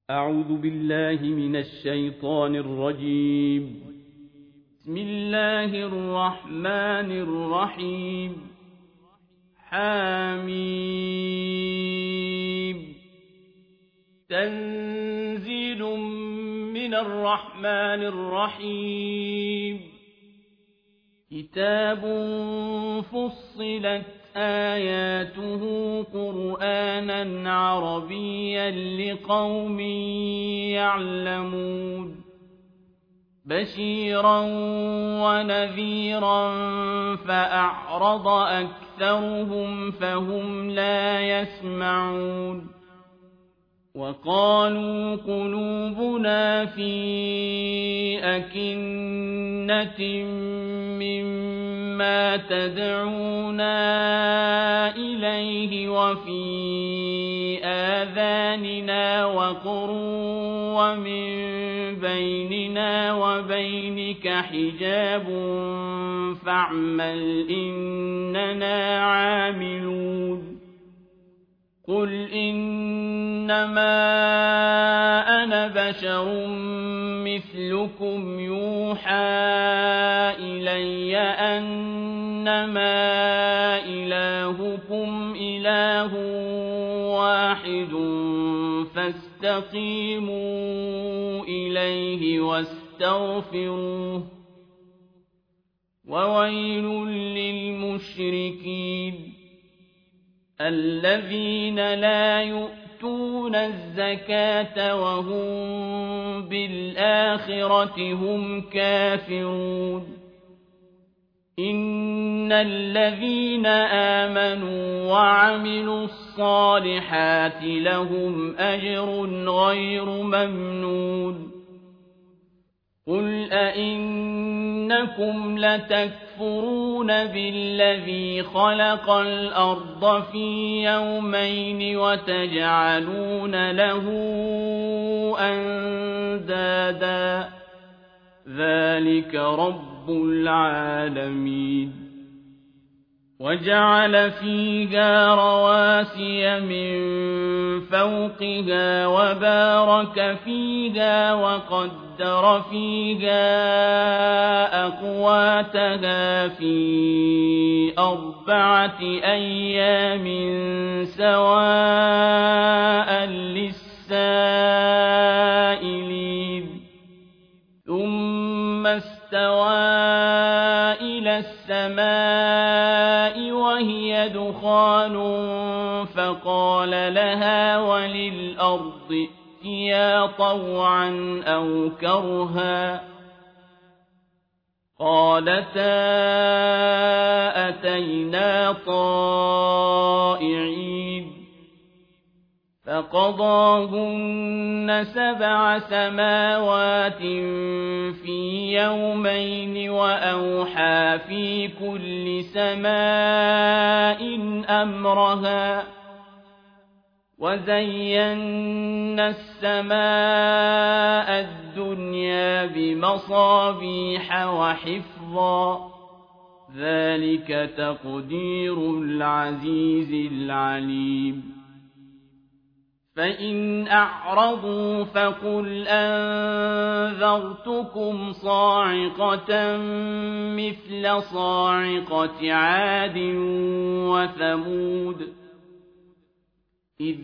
أعوذ بالله من الشيطان الرجيم. بسم الله الرحمن الرحيم. حميم. تنزيل من الرحمن الرحيم. كتاب فصلت آياته قرآنا عربيا لقوم يعلمون بشيرا ونذيرا فأعرض أكثرهم فهم لا يسمعون وقالوا قلوبنا في أكنة مما تدعونا إليه وفي آذاننا وقر ومن بيننا وبينك حجاب فاعمل إننا عاملون قل إنما أنا بشر مثلكم يوحى إلي أنما إلهكم إله واحد فاستقيموا إليه واستغفروه وويل للمشركين الذين لا يؤتون الزكاة وهم بالآخرة هم كافرون إن الذين آمنوا وعملوا الصالحات لهم أجر غير ممنون قل أئنكم لتكفرون بالذي خلق الأرض في يومين وتجعلون له أندادا ذلك رب العالمين وجعل فيها رواسي من فوقها وبارك فيها وقدر فيها أقواتها في 4 أيام سواء للسائلين ثم استوى إلى السماء وهي دخان فقال لها وللأرض ائتيا طوعا أو كرها قالتا أتينا طائعين فقضاهن 7 سماوات في يومين وأوحى في كل سماء أمرها وزينا السماء الدنيا بمصابيح وحفظا ذلك تقدير العزيز العليم فإن أعرضوا فقل أنذرتكم صاعقة مثل صاعقة عاد وثمود إذ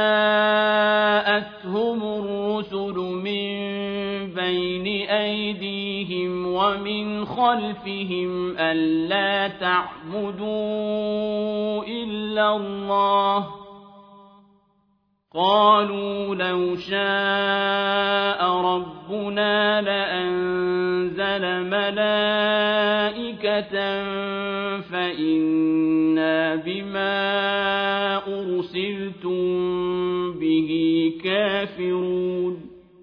جاءتهم الرسل من بين أيديهم ومن خلفهم ألا تعبدوا إلا الله قالوا لو شاء ربنا لأنزل ملائكة فإنا بما أرسلتم به كافرون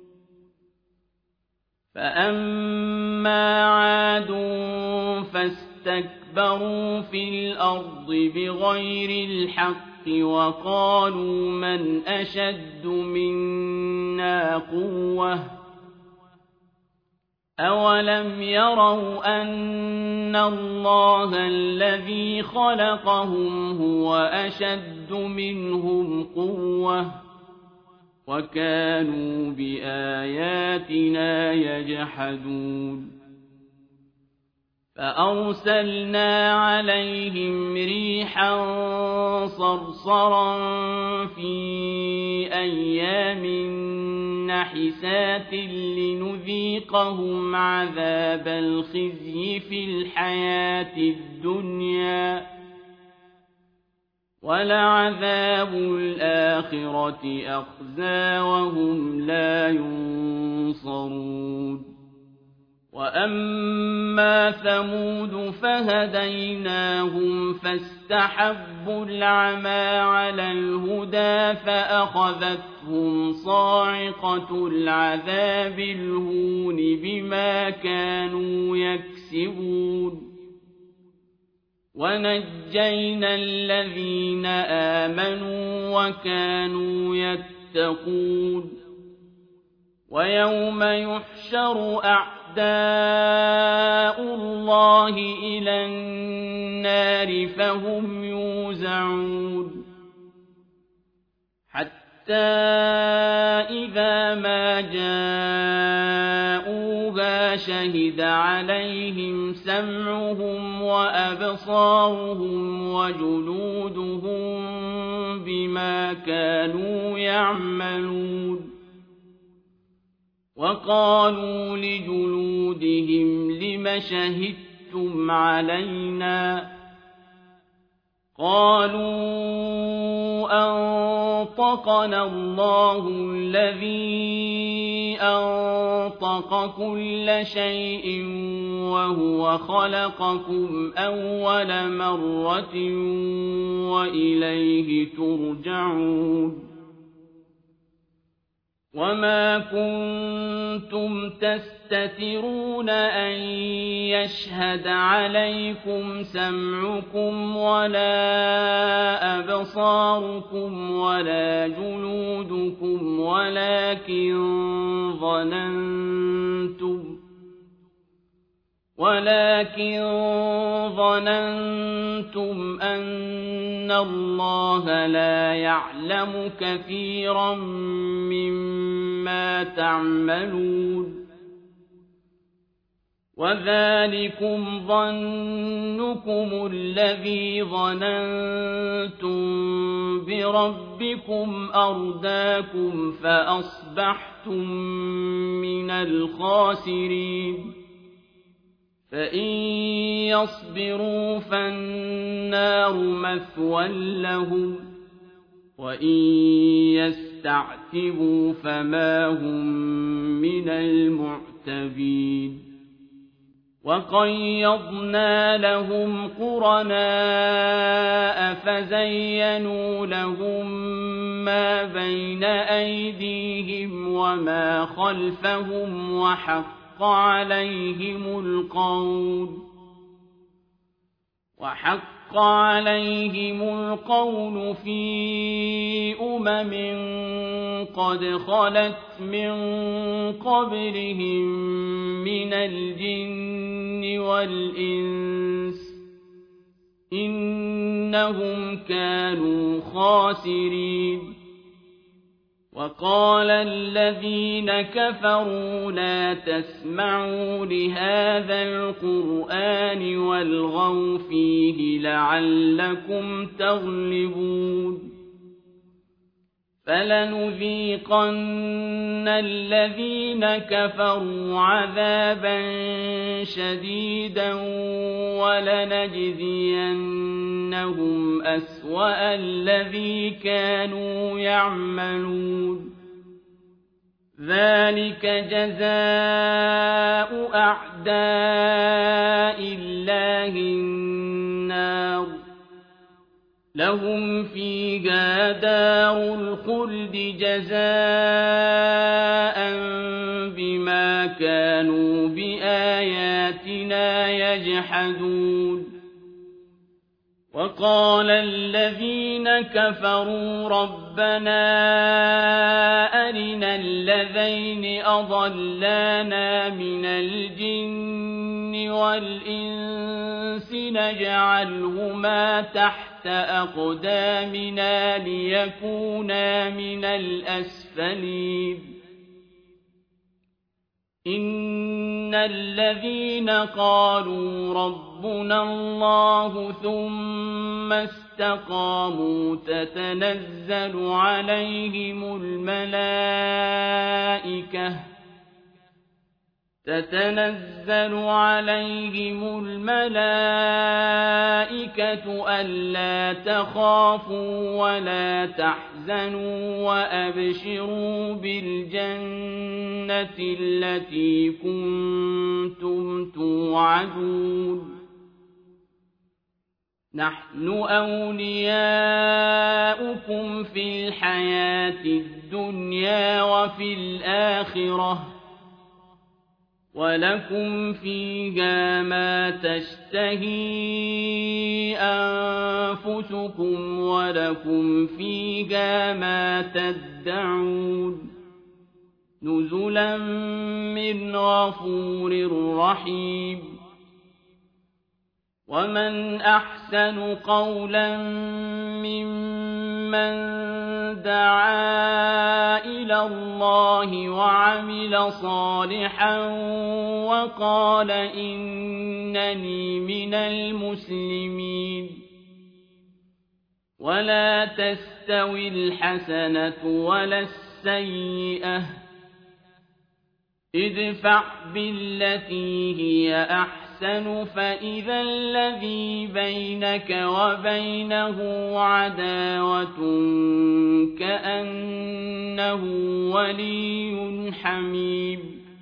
فأما عاد فاستكبروا في الأرض بغير الحق وقالوا من أشد منا قوة أولم يروا أن الله الذي خلقهم هو أشد منهم قوة وكانوا بآياتنا يجحدون فأرسلنا عليهم ريحا صرصرا في أيام نحسات لنذيقهم عذاب الخزي في الحياة الدنيا ولعذاب الآخرة أخزى وهم لا ينصرون وأما ثمود فهديناهم فاستحبوا العمى على الهدى فأخذتهم صاعقة العذاب الهون بما كانوا يكسبون ونجينا الذين آمنوا وكانوا يتقون ويوم يحشر أعداء الله إلى النار فهم يوزعون حتى إذا ما جاءوها شهد عليهم سمعهم وأبصارهم وجلودهم بما كانوا يعملون وقالوا لجلودهم لم شهدتم علينا قالوا أنطقنا الله الذي أنطق كل شيء وهو خلقكم أول مرة وإليه ترجعون وما كنتم تستترون أن يشهد عليكم سمعكم ولا أبصاركم ولا جلودكم ولكن ظننتم أن الله لا يعلم كثيرا مما تعملون وذلكم ظنكم الذي ظننتم بربكم أرداكم فأصبحتم من الخاسرين فإن يصبروا فالنار مثوى لهم وإن يستعتبوا فما هم من المعتبين وقيضنا لهم قرناء فزينوا لهم ما بين أيديهم وما خلفهم وحق عليهم القول في قد خلت من قبلهم من الجن والإنس إنهم كانوا خاسرين وقال الذين كفروا لا تسمعوا لهذا القرآن والغوا فيه لعلكم تغلبون فلنذيقن الذين كفروا عذابا شديدا ولنجزينهم أسوأ الذي كانوا يعملون ذلك جزاء أعداء الله النار لهم فيها دار الخلد جزاء بما كانوا بآياتنا يجحدون وقال الذين كفروا ربنا أرنا الذين أضلانا من الجن والإنس نجعلهما تحت أقدامنا ليكونا من الأسفلين إن الذين قالوا ربنا الله ثم استقاموا تتنزل عليهم الملائكة ألا تخافوا ولا تحزنوا وأبشروا بالجنة التي كنتم توعدون نحن أولياؤكم في الحياة الدنيا وفي الآخرة ولكم فيها ما تشتهي أنفسكم ولكم فيها ما تدعون نزلا من غفور رحيم ومن أحسن قولا ممن دعا إلى الله وعمل صالحا وقال إنني من المسلمين ولا تستوي الحسنة ولا السيئة ادفع بالتي هي أحسن فإذا الذي بينك وبينه عداوة كأنه ولي حميم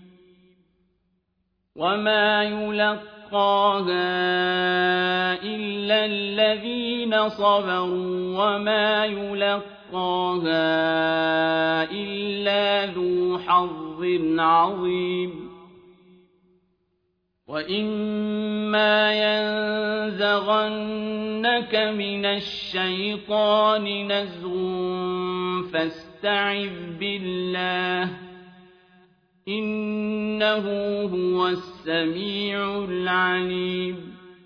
وما يلقاها إلا الذين صبروا وما يلقاها إلا ذو حظ عظيم وإما ينزغنك من الشيطان نزغ فاستعذ بالله إنه هو السميع العليم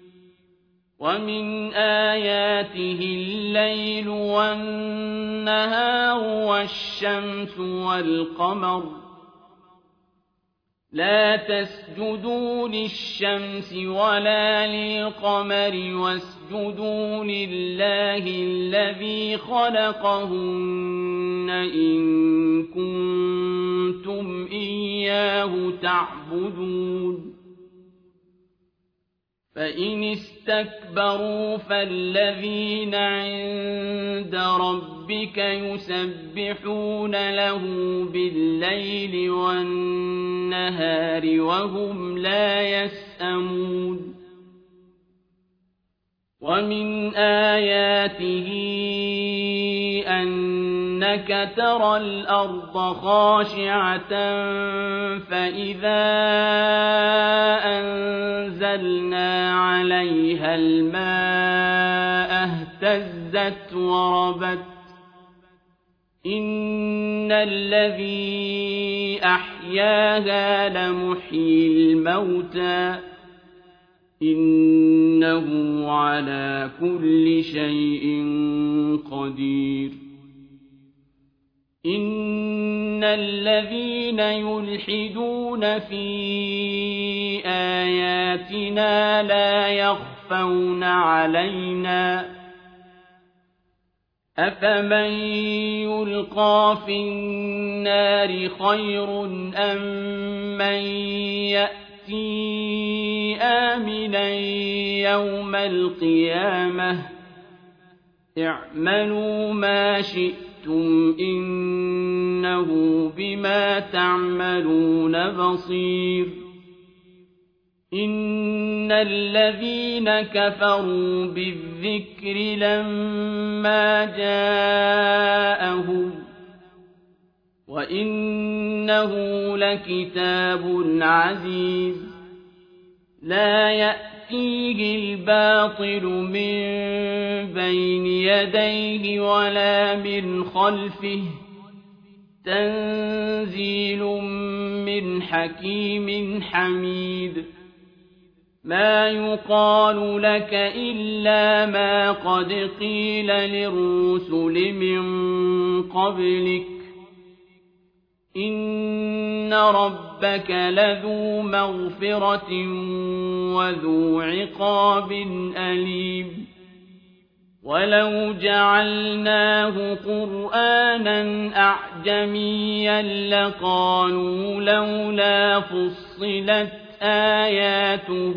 ومن آياته الليل والنهار والشمس والقمر لا تسجدوا للشمس ولا للقمر واسجدوا لله الذي خلقهن إن كنتم إياه تعبدون فإن استكبروا فالذين عند ربك يسبحون له بالليل والنهار وهم لا يسأمون ومن آياته أنك ترى الأرض خاشعة فإذا أنزلنا عليها الماء اهتزت وربت إن الذي أحياها لمحيي الموتى إنه على كل شيء قدير إن الذين يلحدون في آياتنا لا يخفون علينا أفمن يلقى في النار خير أم من يأتي آمنا يوم القيامة اعملوا ما شئتم إنه بما تعملون بصير إن الذين كفروا بالذكر لما جاءهم وإنه لكتاب عزيز لا يأتي يأتيه الباطل من بين يديه ولا من خلفه تنزيل من حكيم حميد ما يقال لك إلا ما قد قيل للرسل من قبلك إن ربك لذو مغفرة وذو عقاب أليم ولو جعلناه قرآنا أعجميا لقالوا لولا فصلت آياته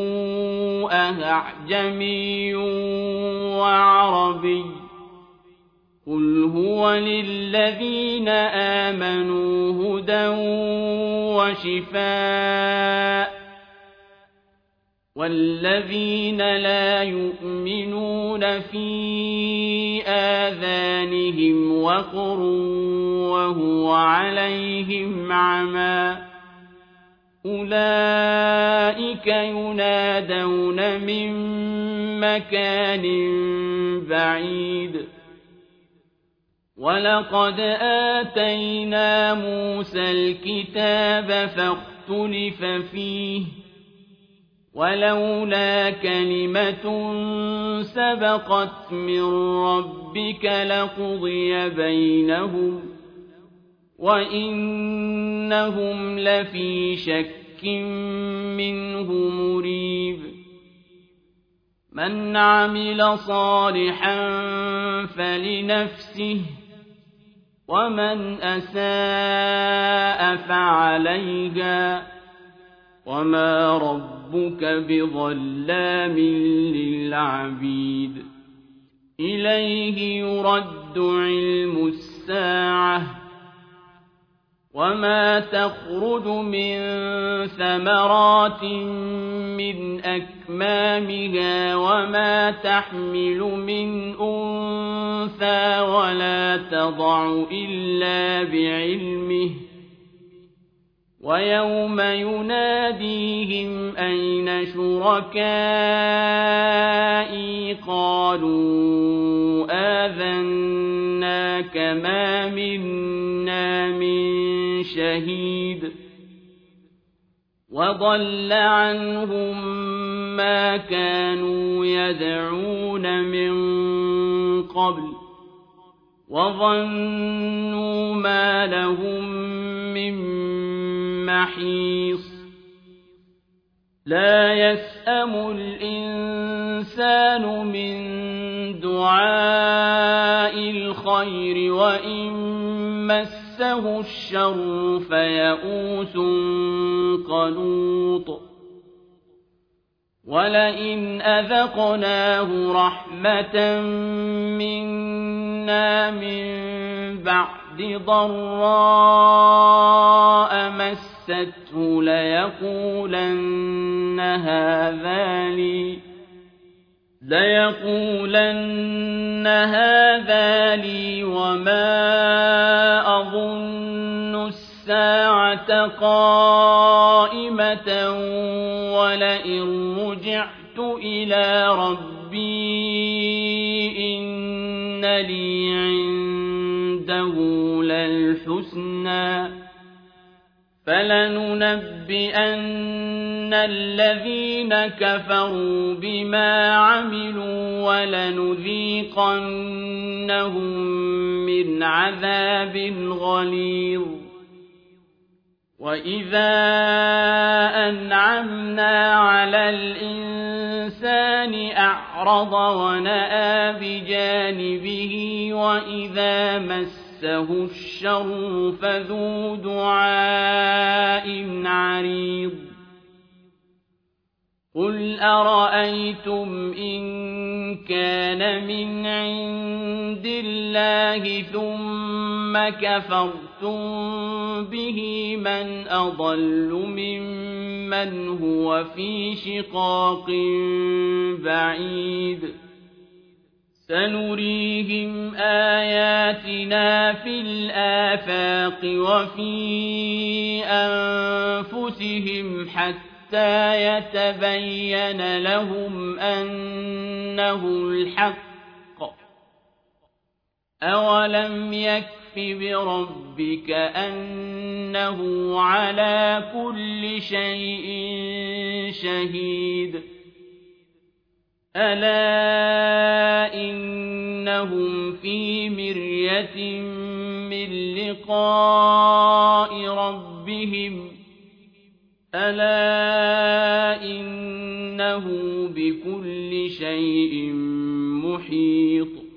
أأعجمي وعربي قل هو للذين آمنوا هدى وشفاء والذين لا يؤمنون في آذانهم وقر وهو عليهم عمى أولئك ينادون من مكان بعيد ولقد آتينا موسى الكتاب فاختلف فيه ولولا كلمة سبقت من ربك لقضي بينهم وإنهم لفي شك منه مريب من عمل صالحا فلنفسه ومن أساء فعليها وما ربك بظلام للعبيد إليه يرد علم الساعة وما تخرج من ثمرات من أكمامها وما تحمل من أنثى ولا تضع إلا بعلمه ويوم يناديهم أين شركائي قالوا آذناك ما منا من شهيد وضل عنهم ما كانوا يدعون من قبل وظنوا ما لهم من محيص لا يسأم الإنسان من دعاء الخير وإن مسه الشر فيئوس قنوط ولئن أذقناه رحمة منا من بعد ضراء مسته ليقولن هذا لي وما أظن الساعة قائمة ولئن رجعت إلى ربي إن لي عنده للحسنى فلننبئن الذين كفروا بما عملوا ولنذيقنهم من عذاب غليظ وإذا أنعمنا على الإنسان أعرض ونأى بجانبه وإذا مسه الشر فذو دعاء عريض قل أرأيتم إن كان من عند الله ثم كفرتم به من أضل ممن هو في شقاق بعيد سنريهم آياتنا في الآفاق وفي أنفسهم حتى حتى يتبين لهم أنه الحق. أولم يكف بربك أنه على كل شيء شهيد. ألا إنهم في مرية من لقاء ربهم ألا إنه بكل شيء محيط.